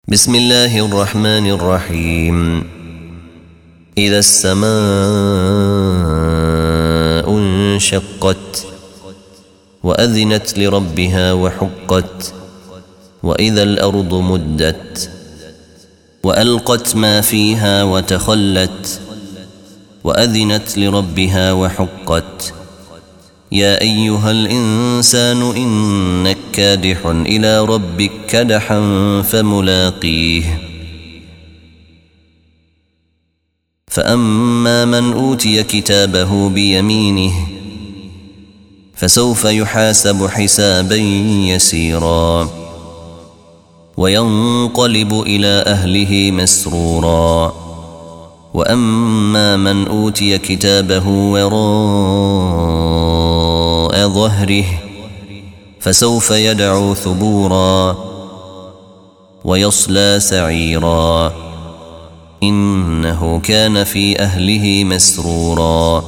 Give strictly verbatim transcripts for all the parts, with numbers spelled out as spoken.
بسم الله الرحمن الرحيم. إذا السماء انشقت وأذنت لربها وحقت وإذا الأرض مدت وألقت ما فيها وتخلت وأذنت لربها وحقت يا أيها الإنسان إنك كادح إلى ربك كدحا فملاقيه فأما من أوتي كتابه بيمينه فسوف يحاسب حسابا يسيرا وينقلب إلى أهله مسرورا وأما من أوتي كتابه وراء ظهره فسوف يدعو ثبورا ويصلى سعيرا إنه كان في أهله مسرورا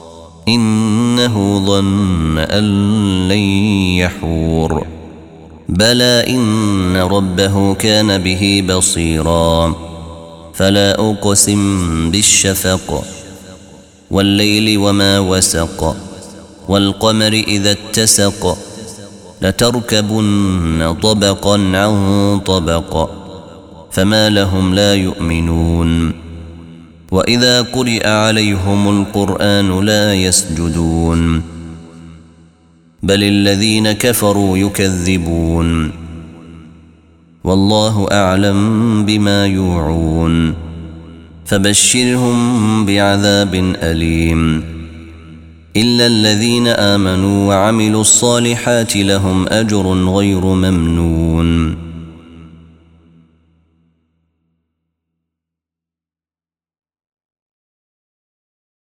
إنه ظن أن لن يحور بلى إن ربه كان به بصيرا فلا أقسم بالشفق والليل وما وسق والقمر إذا اتسق لتركبن طبقا عن طبق فما لهم لا يؤمنون وإذا قرئ عليهم القرآن لا يسجدون بل الذين كفروا يكذبون والله أعلم بما يوعون فبشرهم بعذاب أليم إلا الذين آمنوا وعملوا الصالحات لهم أجر غير ممنون